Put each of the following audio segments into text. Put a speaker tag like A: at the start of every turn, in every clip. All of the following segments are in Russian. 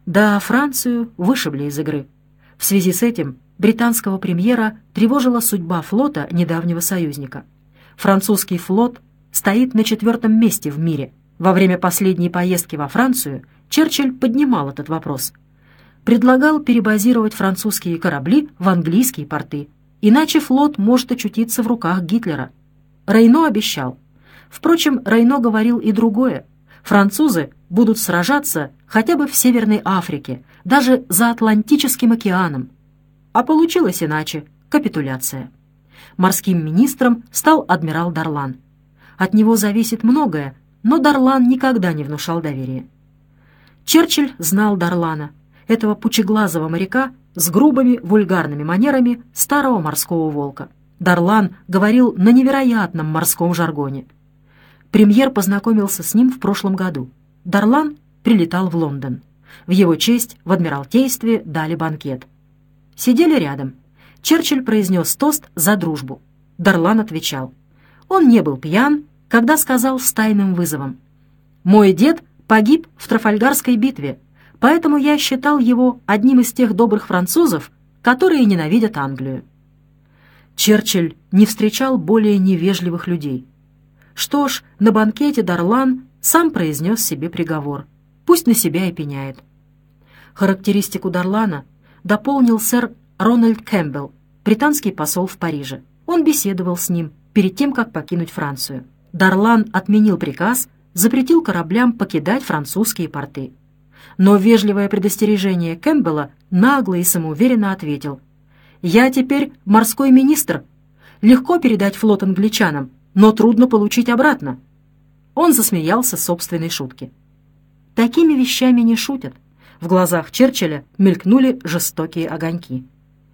A: Да, Францию вышибли из игры. В связи с этим британского премьера тревожила судьба флота недавнего союзника. Французский флот стоит на 4-м месте в мире. Во время последней поездки во Францию Черчилль поднимал этот вопрос. Предлагал перебазировать французские корабли в английские порты, иначе флот может очутиться в руках Гитлера. Рейно обещал. Впрочем, Рейно говорил и другое. Французы будут сражаться хотя бы в Северной Африке, даже за Атлантическим океаном. А получилось иначе — капитуляция. Морским министром стал адмирал Дарлан. От него зависит многое, но Дарлан никогда не внушал доверия. Черчилль знал Дарлана, этого пучеглазого моряка с грубыми вульгарными манерами старого морского волка. Дарлан говорил на невероятном морском жаргоне. Премьер познакомился с ним в прошлом году. Дарлан прилетал в Лондон. В его честь в Адмиралтействе дали банкет. Сидели рядом. Черчилль произнес тост за дружбу. Дарлан отвечал. Он не был пьян, когда сказал с тайным вызовом: «Мой дед погиб в Трафальгарской битве, поэтому я считал его одним из тех добрых французов, которые ненавидят Англию». Черчилль не встречал более невежливых людей. Что ж, на банкете Дарлан сам произнес себе приговор. Пусть на себя и пеняет. Характеристику Дарлана дополнил сэр Рональд Кэмпбелл, британский посол в Париже. Он беседовал с ним перед тем, как покинуть Францию. Дарлан отменил приказ, запретил кораблям покидать французские порты. Но вежливое предостережение Кэмпбелла нагло и самоуверенно ответил: «Я теперь морской министр. Легко передать флот англичанам, но трудно получить обратно». Он засмеялся собственной шутке. Такими вещами не шутят. В глазах Черчилля мелькнули жестокие огоньки.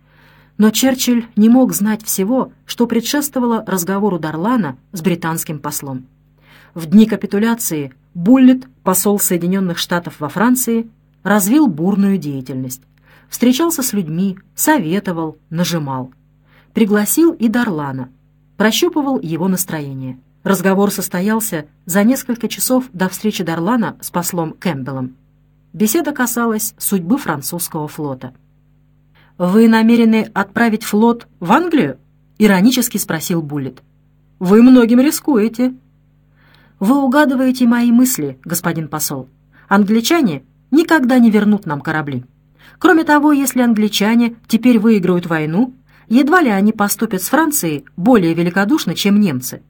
A: Но Черчилль не мог знать всего, что предшествовало разговору Дарлана с британским послом. В дни капитуляции Буллит, посол Соединенных Штатов во Франции, развил бурную деятельность. Встречался с людьми, советовал, нажимал. Пригласил и Дарлана, прощупывал его настроение. Разговор состоялся за несколько часов до встречи Дарлана с послом Кэмпбеллом. Беседа касалась судьбы французского флота. «Вы намерены отправить флот в Англию?» — иронически спросил Буллит. «Вы многим рискуете». «Вы угадываете мои мысли, господин посол. Англичане никогда не вернут нам корабли. Кроме того, если англичане теперь выиграют войну, едва ли они поступят с Францией более великодушно, чем немцы».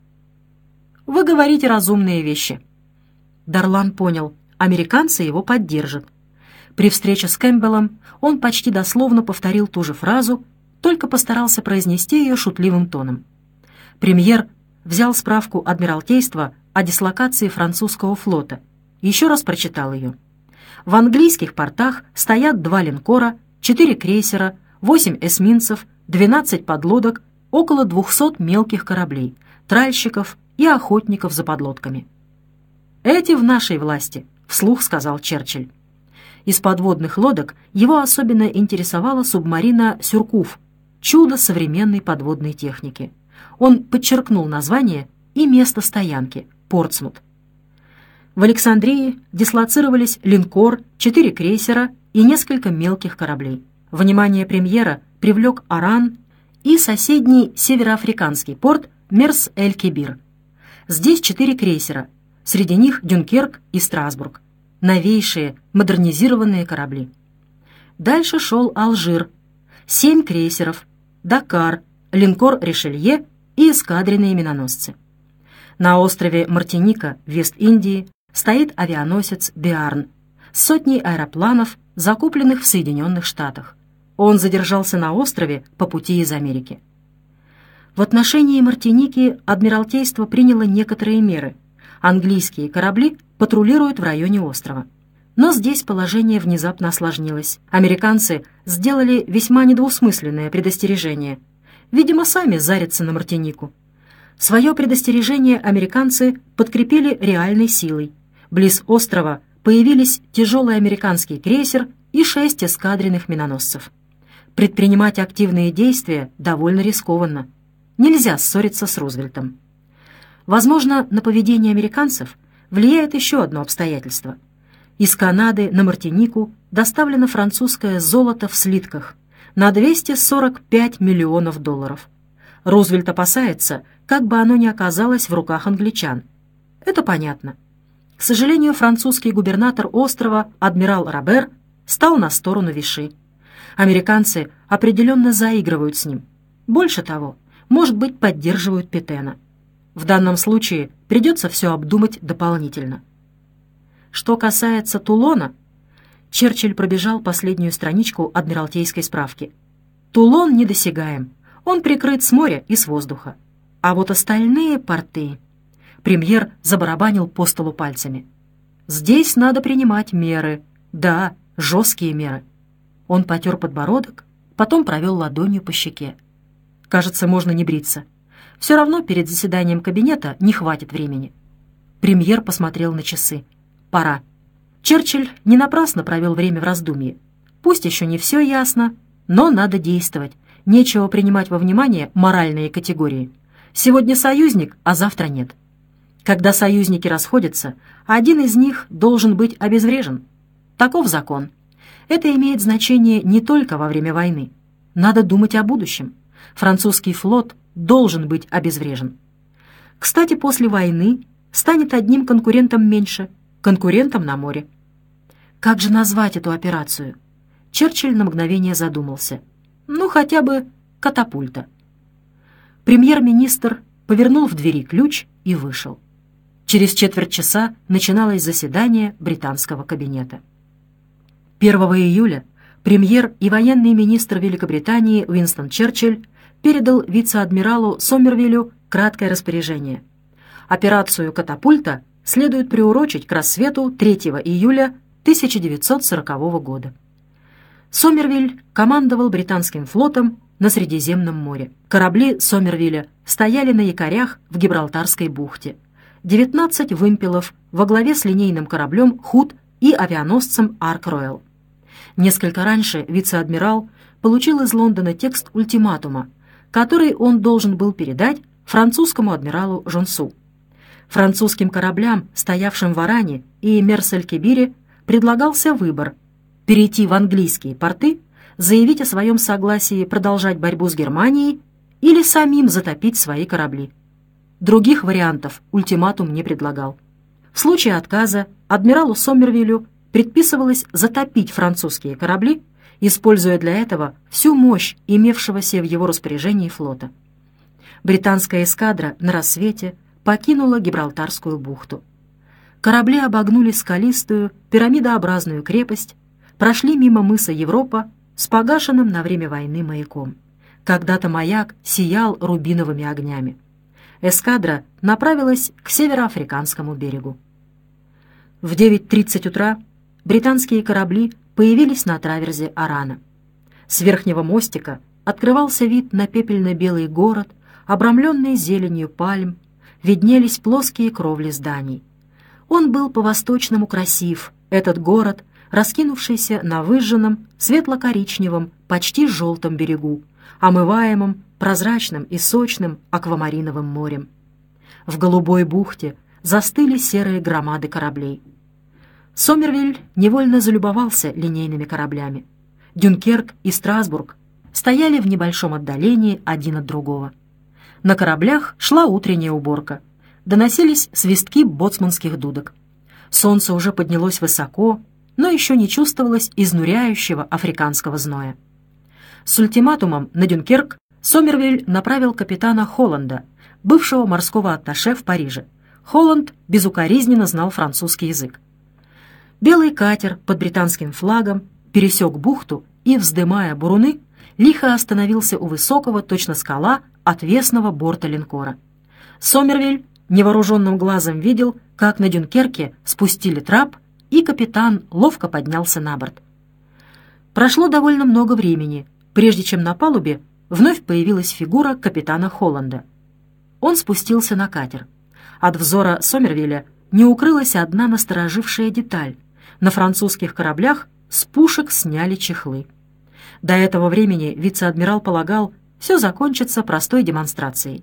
A: «Вы говорите разумные вещи». Дарлан понял, американцы его поддержат. При встрече с Кэмпбеллом он почти дословно повторил ту же фразу, только постарался произнести ее шутливым тоном. Премьер взял справку Адмиралтейства о дислокации французского флота, еще раз прочитал ее. В английских портах стоят 2 линкора, 4 крейсера, 8 эсминцев, 12 подлодок, около 200 мелких кораблей, тральщиков и охотников за подлодками. «Эти в нашей власти», — вслух сказал Черчилль. Из подводных лодок его особенно интересовала субмарина «Сюркуф», чудо современной подводной техники. Он подчеркнул название и место стоянки — Портсмут. В Александрии дислоцировались линкор, 4 крейсера и несколько мелких кораблей. Внимание премьера привлек Оран и соседний североафриканский порт Мерс-эль-Кебир. Здесь 4 крейсера, среди них Дюнкерк и Страсбург. Новейшие, модернизированные корабли. Дальше шел Алжир, 7 крейсеров, Дакар, линкор Ришелье и эскадренные миноносцы. На острове Мартиника в Вест-Индии стоит авианосец Биарн с сотней аэропланов, закупленных в Соединенных Штатах. Он задержался на острове по пути из Америки. В отношении Мартиники Адмиралтейство приняло некоторые меры. Английские корабли патрулируют в районе острова. Но здесь положение внезапно осложнилось. Американцы сделали весьма недвусмысленное предостережение. Видимо, сами зарятся на Мартинику. Свое предостережение американцы подкрепили реальной силой. Близ острова появились тяжелый американский крейсер и 6 эскадренных миноносцев. Предпринимать активные действия довольно рискованно. Нельзя ссориться с Рузвельтом. Возможно, на поведение американцев влияет еще одно обстоятельство. Из Канады на Мартинику доставлено французское золото в слитках на 245 миллионов долларов. Рузвельт опасается, как бы оно ни оказалось в руках англичан. Это понятно. К сожалению, французский губернатор острова, адмирал Робер, стал на сторону Виши. Американцы определенно заигрывают с ним. Больше того, может быть, поддерживают Петена. В данном случае придется все обдумать дополнительно. Что касается Тулона, Черчилль пробежал последнюю страничку адмиралтейской справки. Тулон недосягаем, он прикрыт с моря и с воздуха. А вот остальные порты... Премьер забарабанил по столу пальцами. «Здесь надо принимать меры. Да, жесткие меры». Он потер подбородок, потом провел ладонью по щеке. «Кажется, можно не бриться. Все равно перед заседанием кабинета не хватит времени». Премьер посмотрел на часы. «Пора». Черчилль не напрасно провел время в раздумье. Пусть еще не все ясно, но надо действовать. Нечего принимать во внимание моральные категории. Сегодня союзник, а завтра нет. Когда союзники расходятся, один из них должен быть обезврежен. Таков закон. Это имеет значение не только во время войны. Надо думать о будущем. Французский флот должен быть обезврежен. Кстати, после войны станет одним конкурентом меньше, конкурентом на море. Как же назвать эту операцию? Черчилль на мгновение задумался. Ну, хотя бы катапульта. Премьер-министр повернул в двери ключ и вышел. Через четверть часа начиналось заседание британского кабинета. 1 июля премьер и военный министр Великобритании Уинстон Черчилль передал вице-адмиралу Сомервиллю краткое распоряжение. Операцию «Катапульта» следует приурочить к рассвету 3 июля 1940 года. Сомервиль командовал британским флотом на Средиземном море. Корабли Сомервилля стояли на якорях в Гибралтарской бухте. 19 вымпелов во главе с линейным кораблем «Худ» и авианосцем «Арк-Роял». Несколько раньше вице-адмирал получил из Лондона текст ультиматума, который он должен был передать французскому адмиралу Жонсу. Французским кораблям, стоявшим в Оране и Мерсель-Кебире, предлагался выбор – перейти в английские порты, заявить о своем согласии продолжать борьбу с Германией или самим затопить свои корабли. Других вариантов ультиматум не предлагал. В случае отказа адмиралу Сомервиллю предписывалось затопить французские корабли, используя для этого всю мощь имевшегося в его распоряжении флота. Британская эскадра на рассвете покинула Гибралтарскую бухту. Корабли обогнули скалистую, пирамидообразную крепость, прошли мимо мыса Европа с погашенным на время войны маяком. Когда-то маяк сиял рубиновыми огнями. Эскадра направилась к североафриканскому берегу. В 9:30 утра британские корабли появились на траверзе Орана. С верхнего мостика открывался вид на пепельно-белый город, обрамленный зеленью пальм, виднелись плоские кровли зданий. Он был по-восточному красив, этот город, раскинувшийся на выжженном, светло-коричневом, почти желтом берегу, омываемом прозрачным и сочным аквамариновым морем. В голубой бухте застыли серые громады кораблей. Сомервиль невольно залюбовался линейными кораблями. Дюнкерк и Страсбург стояли в небольшом отдалении один от другого. На кораблях шла утренняя уборка. Доносились свистки боцманских дудок. Солнце уже поднялось высоко, но еще не чувствовалось изнуряющего африканского зноя. С ультиматумом на Дюнкерк Сомервиль направил капитана Холланда, бывшего морского атташе в Париже. Холланд безукоризненно знал французский язык. Белый катер под британским флагом пересек бухту и, вздымая буруны, лихо остановился у высокого, точно скала, отвесного борта линкора. Сомервиль невооруженным глазом видел, как на Дюнкерке спустили трап, и капитан ловко поднялся на борт. Прошло довольно много времени, прежде чем на палубе вновь появилась фигура капитана Холланда. Он спустился на катер. От взора Сомервилля не укрылась одна насторожившая деталь. На французских кораблях с пушек сняли чехлы. До этого времени вице-адмирал полагал, все закончится простой демонстрацией.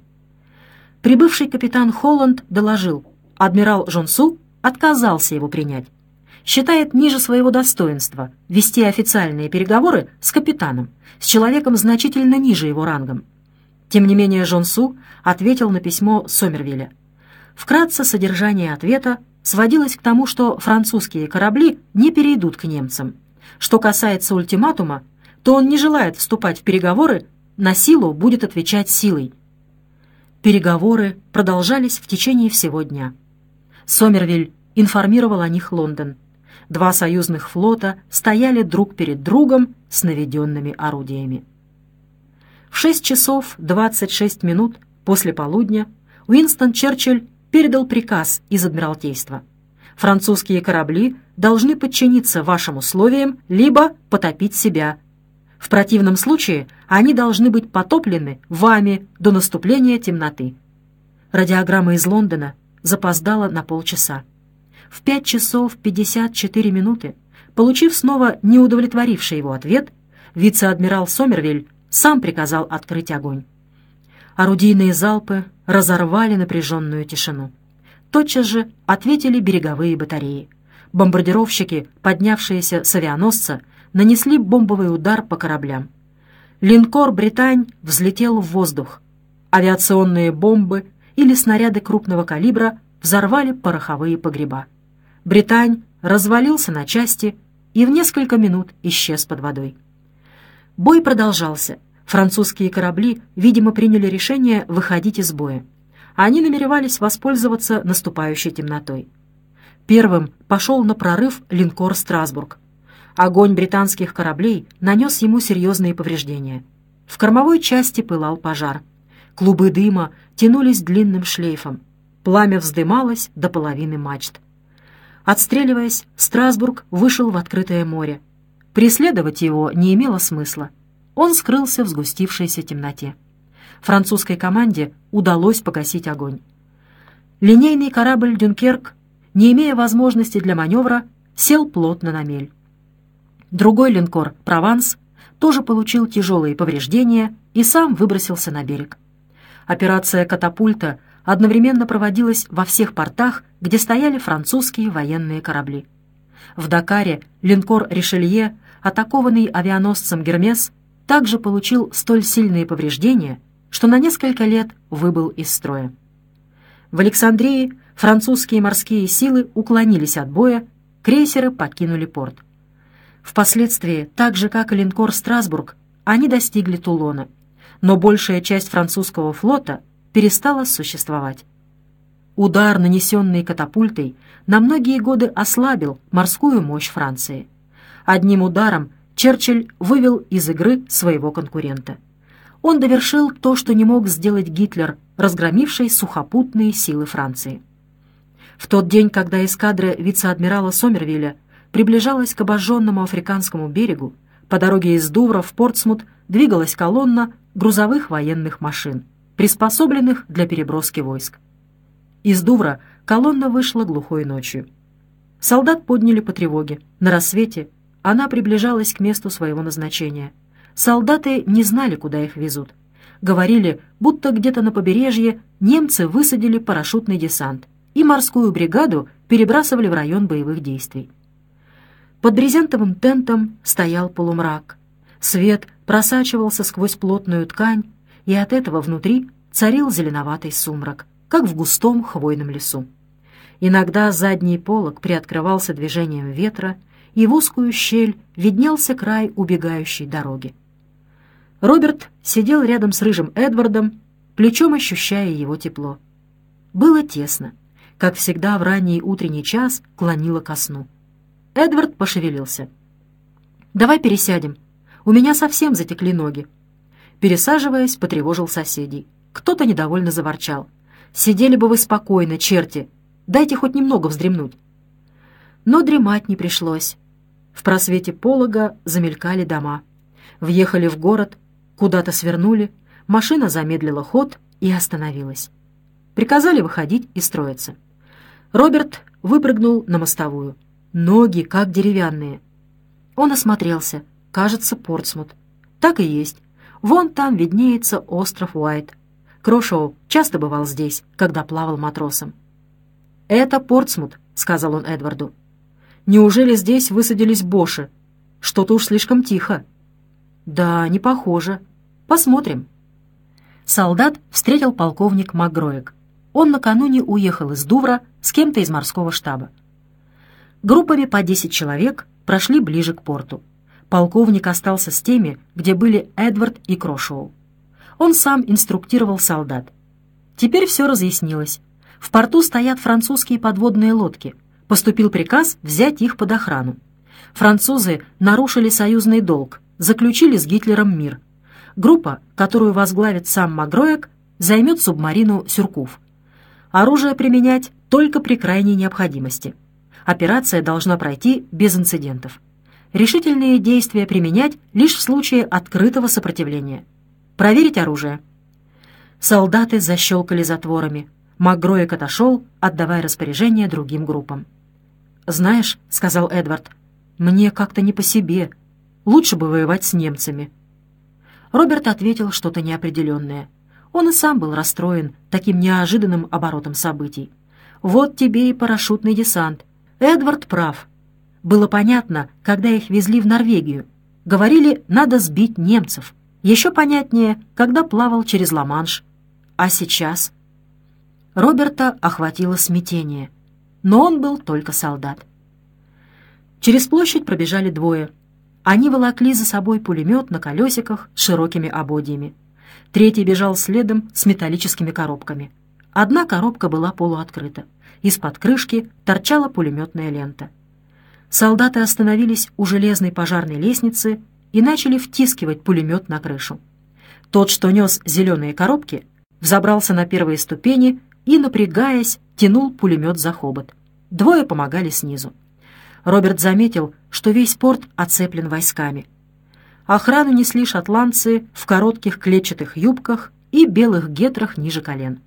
A: Прибывший капитан Холланд доложил, адмирал Жонсу отказался его принять. считает ниже своего достоинства вести официальные переговоры с капитаном, с человеком значительно ниже его рангом. Тем не менее Жон-Су ответил на письмо Сомервилля. Вкратце содержание ответа сводилось к тому, что французские корабли не перейдут к немцам. Что касается ультиматума, то он не желает вступать в переговоры, на силу будет отвечать силой. Переговоры продолжались в течение всего дня. Сомервиль информировал о них Лондон. Два союзных флота стояли друг перед другом с наведенными орудиями. В 6 часов 26 минут после полудня Уинстон Черчилль передал приказ из Адмиралтейства. Французские корабли должны подчиниться вашим условиям, либо потопить себя. В противном случае они должны быть потоплены вами до наступления темноты. Радиограмма из Лондона запоздала на полчаса. В 5 часов 54 минуты, получив снова неудовлетворивший его ответ, вице-адмирал Сомервиль сам приказал открыть огонь. Орудийные залпы разорвали напряженную тишину. Тотчас же ответили береговые батареи. Бомбардировщики, поднявшиеся с авианосца, нанесли бомбовый удар по кораблям. Линкор «Британь» взлетел в воздух. Авиационные бомбы или снаряды крупного калибра взорвали пороховые погреба. «Британь» развалился на части и в несколько минут исчез под водой. Бой продолжался. Французские корабли, видимо, приняли решение выходить из боя. Они намеревались воспользоваться наступающей темнотой. Первым пошел на прорыв линкор «Страсбург». Огонь британских кораблей нанес ему серьезные повреждения. В кормовой части пылал пожар. Клубы дыма тянулись длинным шлейфом. Пламя вздымалось до половины мачт. Отстреливаясь, «Страсбург» вышел в открытое море. Преследовать его не имело смысла. Он скрылся в сгустившейся темноте. Французской команде удалось погасить огонь. Линейный корабль «Дюнкерк», не имея возможности для маневра, сел плотно на мель. Другой линкор «Прованс» тоже получил тяжелые повреждения и сам выбросился на берег. Операция «Катапульта» одновременно проводилась во всех портах, где стояли французские военные корабли. В Дакаре линкор «Ришелье», атакованный авианосцем «Гермес», также получил столь сильные повреждения, что на несколько лет выбыл из строя. В Александрии французские морские силы уклонились от боя, крейсеры покинули порт. Впоследствии, так же как и линкор «Страсбург», они достигли Тулона, но большая часть французского флота перестала существовать. Удар, нанесенный катапультой, на многие годы ослабил морскую мощь Франции. Одним ударом Черчилль вывел из игры своего конкурента. Он довершил то, что не мог сделать Гитлер, разгромивший сухопутные силы Франции. В тот день, когда эскадра вице-адмирала Сомервилля приближалась к обожженному африканскому берегу, по дороге из Дувра в Портсмут двигалась колонна грузовых военных машин, приспособленных для переброски войск. Из Дувра колонна вышла глухой ночью. Солдат подняли по тревоге. На рассвете она приближалась к месту своего назначения. Солдаты не знали, куда их везут. Говорили, будто где-то на побережье немцы высадили парашютный десант и морскую бригаду перебрасывали в район боевых действий. Под брезентовым тентом стоял полумрак. Свет просачивался сквозь плотную ткань, и от этого внутри царил зеленоватый сумрак, как в густом хвойном лесу. Иногда задний полог приоткрывался движением ветра, и в узкую щель виднелся край убегающей дороги. Роберт сидел рядом с рыжим Эдвардом, плечом ощущая его тепло. Было тесно. Как всегда в ранний утренний час клонило ко сну. Эдвард пошевелился. «Давай пересядем. У меня совсем затекли ноги». Пересаживаясь, потревожил соседей. Кто-то недовольно заворчал. «Сидели бы вы спокойно, черти. Дайте хоть немного вздремнуть». Но дремать не пришлось. В просвете полога замелькали дома. Въехали в город, куда-то свернули, машина замедлила ход и остановилась. Приказали выходить и строиться. Роберт выпрыгнул на мостовую. Ноги как деревянные. Он осмотрелся. Кажется, Портсмут. Так и есть. Вон там виднеется остров Уайт. Крошоу часто бывал здесь, когда плавал матросом. «Это Портсмут», — сказал он Эдварду. Неужели здесь высадились боши? Что-то уж слишком тихо». «Да, не похоже. Посмотрим». Солдат встретил полковник Макгроек. Он накануне уехал из Дувра с кем-то из морского штаба. Группами по 10 человек прошли ближе к порту. Полковник остался с теми, где были Эдвард и Крошоу. Он сам инструктировал солдат. Теперь все разъяснилось. В порту стоят французские подводные лодки. Поступил приказ взять их под охрану. Французы нарушили союзный долг, заключили с Гитлером мир. Группа, которую возглавит сам Макгроек, займет субмарину «Сюркув». Оружие применять только при крайней необходимости. Операция должна пройти без инцидентов. Решительные действия применять лишь в случае открытого сопротивления. Проверить оружие. Солдаты защелкали затворами. Макгроек отошел, отдавая распоряжение другим группам. «Знаешь, — сказал Эдвард, — мне как-то не по себе. Лучше бы воевать с немцами». Роберт ответил что-то неопределенное. Он и сам был расстроен таким неожиданным оборотом событий. Вот тебе и парашютный десант. Эдвард прав. Было понятно, когда их везли в Норвегию. Говорили, надо сбить немцев. Еще понятнее, когда плавал через Ла-Манш. А сейчас? Роберта охватило смятение. Но он был только солдат. Через площадь пробежали двое. Они волокли за собой пулемет на колесиках с широкими ободьями. Третий бежал следом с металлическими коробками. Одна коробка была полуоткрыта. Из-под крышки торчала пулеметная лента. Солдаты остановились у железной пожарной лестницы и начали втискивать пулемет на крышу. Тот, что нес зеленые коробки, взобрался на первые ступени и, напрягаясь, тянул пулемет за хобот. Двое помогали снизу. Роберт заметил, что весь порт оцеплен войсками. Охрану несли шотландцы в коротких клетчатых юбках и белых гетрах ниже колен.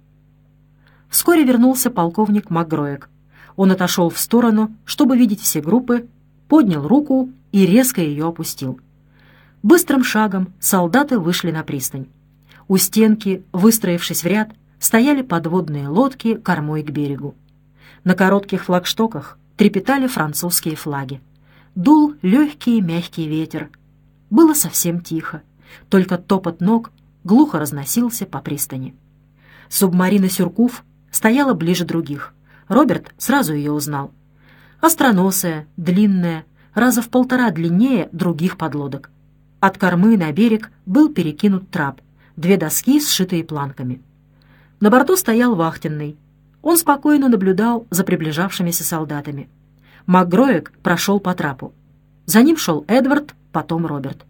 A: Вскоре вернулся полковник Макгроек. Он отошел в сторону, чтобы видеть все группы, поднял руку и резко ее опустил. Быстрым шагом солдаты вышли на пристань. У стенки, выстроившись в ряд, стояли подводные лодки кормой к берегу. На коротких флагштоках трепетали французские флаги. Дул легкий мягкий ветер. Было совсем тихо, только топот ног глухо разносился по пристани. Субмарина «Сюркув» стояла ближе других. Роберт сразу ее узнал. Остроносая, длинная, раза в 1,5 длиннее других подлодок. От кормы на берег был перекинут трап, 2 доски, сшитые планками. На борту стоял вахтенный. Он спокойно наблюдал за приближавшимися солдатами. Макгроек прошел по трапу. За ним шел Эдвард, потом Роберт.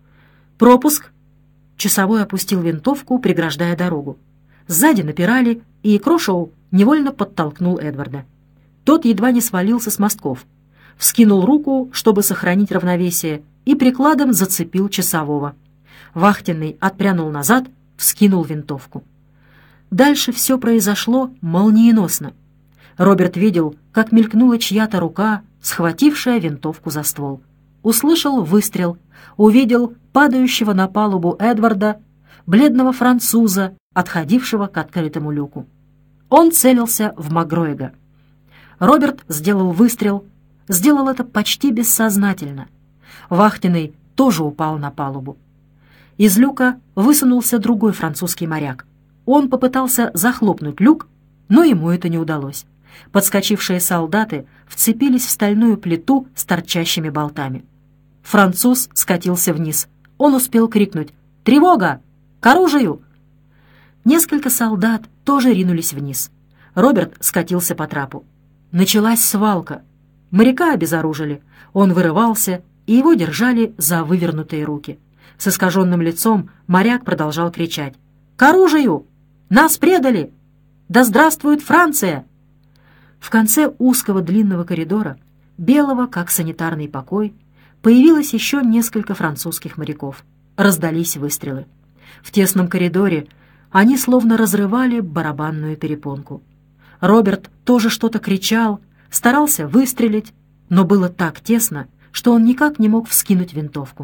A: «Пропуск!» Часовой опустил винтовку, преграждая дорогу. Сзади напирали, и Крошоу невольно подтолкнул Эдварда. Тот едва не свалился с мостков. Вскинул руку, чтобы сохранить равновесие, и прикладом зацепил часового. Вахтенный отпрянул назад, вскинул винтовку. Дальше все произошло молниеносно. Роберт видел, как мелькнула чья-то рука, схватившая винтовку за ствол. Услышал выстрел, увидел падающего на палубу Эдварда, бледного француза, отходившего к открытому люку. Он целился в Макгроега. Роберт сделал выстрел, сделал это почти бессознательно. Вахтенный тоже упал на палубу. Из люка высунулся другой французский моряк. Он попытался захлопнуть люк, но ему это не удалось. Подскочившие солдаты вцепились в стальную плиту с торчащими болтами. Француз скатился вниз. Он успел крикнуть «Тревога! К оружию!». Несколько солдат тоже ринулись вниз. Роберт скатился по трапу. Началась свалка. Моряка обезоружили. Он вырывался, и его держали за вывернутые руки. С искаженным лицом моряк продолжал кричать «К оружию! Нас предали! Да здравствует Франция!». В конце узкого длинного коридора, белого, как санитарный покой, появилось еще несколько французских моряков. Раздались выстрелы. В тесном коридоре они словно разрывали барабанную перепонку. Роберт тоже что-то кричал, старался выстрелить, но было так тесно, что он никак не мог вскинуть винтовку.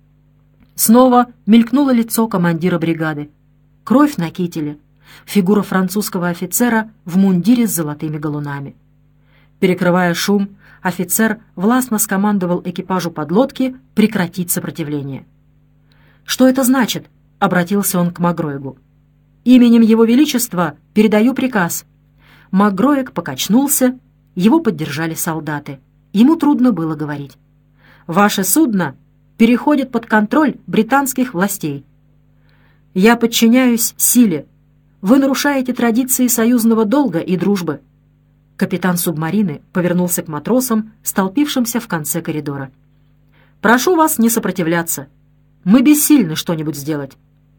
A: Снова мелькнуло лицо командира бригады. Кровь на кителе, фигура французского офицера в мундире с золотыми галунами. Перекрывая шум, Офицер властно скомандовал экипажу подлодки прекратить сопротивление. «Что это значит?» — обратился он к Магроегу. «Именем Его Величества передаю приказ». Магроег покачнулся, его поддержали солдаты. Ему трудно было говорить. «Ваше судно переходит под контроль британских властей. Я подчиняюсь силе. Вы нарушаете традиции союзного долга и дружбы». Капитан субмарины повернулся к матросам, столпившимся в конце коридора. «Прошу вас не сопротивляться. Мы бессильны что-нибудь сделать».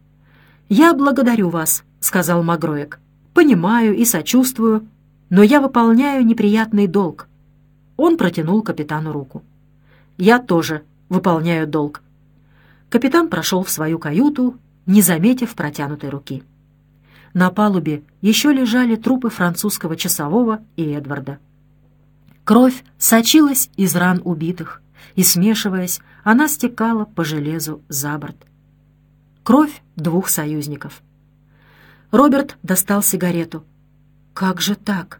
A: «Я благодарю вас», — сказал Магроег. «Понимаю и сочувствую, но я выполняю неприятный долг». Он протянул капитану руку. «Я тоже выполняю долг». Капитан прошел в свою каюту, не заметив протянутой руки. На палубе еще лежали трупы французского часового и Эдварда. Кровь сочилась из ран убитых, и, смешиваясь, она стекала по железу за борт. Кровь двух союзников. Роберт достал сигарету. «Как же так?»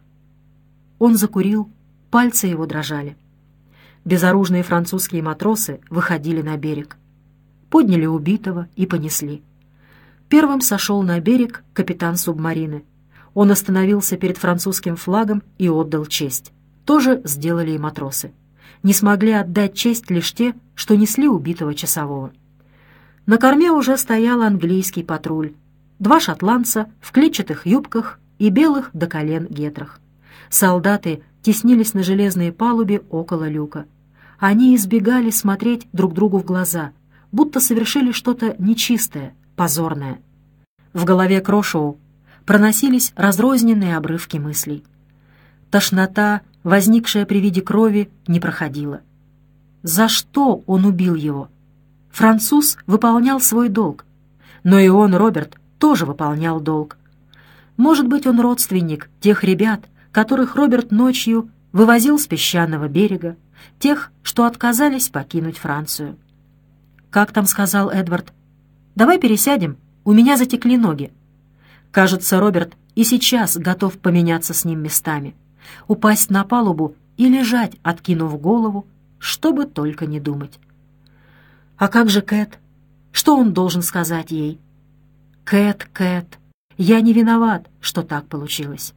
A: Он закурил, пальцы его дрожали. Безоружные французские матросы выходили на берег. Подняли убитого и понесли. Первым сошел на берег капитан субмарины. Он остановился перед французским флагом и отдал честь. Тоже сделали и матросы. Не смогли отдать честь лишь те, что несли убитого часового. На корме уже стоял английский патруль. 2 шотландца в клетчатых юбках и белых до колен гетрах. Солдаты теснились на железной палубе около люка. Они избегали смотреть друг другу в глаза, будто совершили что-то нечистое, позорное. В голове Крошоу проносились разрозненные обрывки мыслей. Тошнота, возникшая при виде крови, не проходила. За что он убил его? Француз выполнял свой долг. Но и он, Роберт, тоже выполнял долг. Может быть, он родственник тех ребят, которых Роберт ночью вывозил с песчаного берега, тех, что отказались покинуть Францию. «Как там сказал Эдвард? Давай пересядем, у меня затекли ноги». Кажется, Роберт и сейчас готов поменяться с ним местами, упасть на палубу и лежать, откинув голову, чтобы только не думать. А как же Кэт? Что он должен сказать ей? «Кэт, Кэт, я не виноват, что так получилось».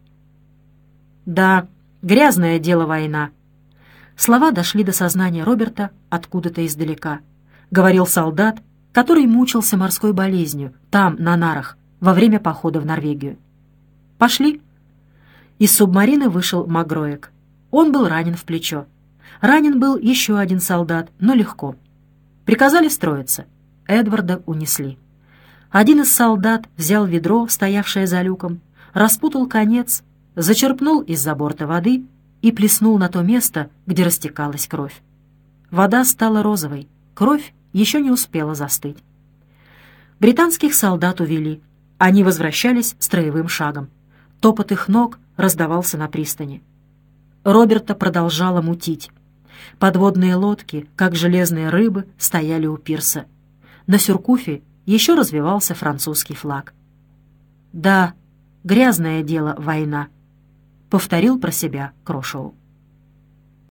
A: «Да, грязное дело война». Слова дошли до сознания Роберта откуда-то издалека. Говорил солдат, который мучился морской болезнью, там, на нарах, во время похода в Норвегию. «Пошли». Из субмарины вышел Магроег. Он был ранен в плечо. Ранен был еще один солдат, но легко. Приказали строиться. Эдварда унесли. Один из солдат взял ведро, стоявшее за люком, распутал конец, зачерпнул из-за борта воды и плеснул на то место, где растекалась кровь. Вода стала розовой, кровь еще не успела застыть. Британских солдат увели. Они возвращались строевым шагом. Топот их ног раздавался на пристани. Роберта продолжало мутить. Подводные лодки, как железные рыбы, стояли у пирса. На Сюркуфе еще развивался французский флаг. «Да, грязное дело война», — повторил про себя Крошоу.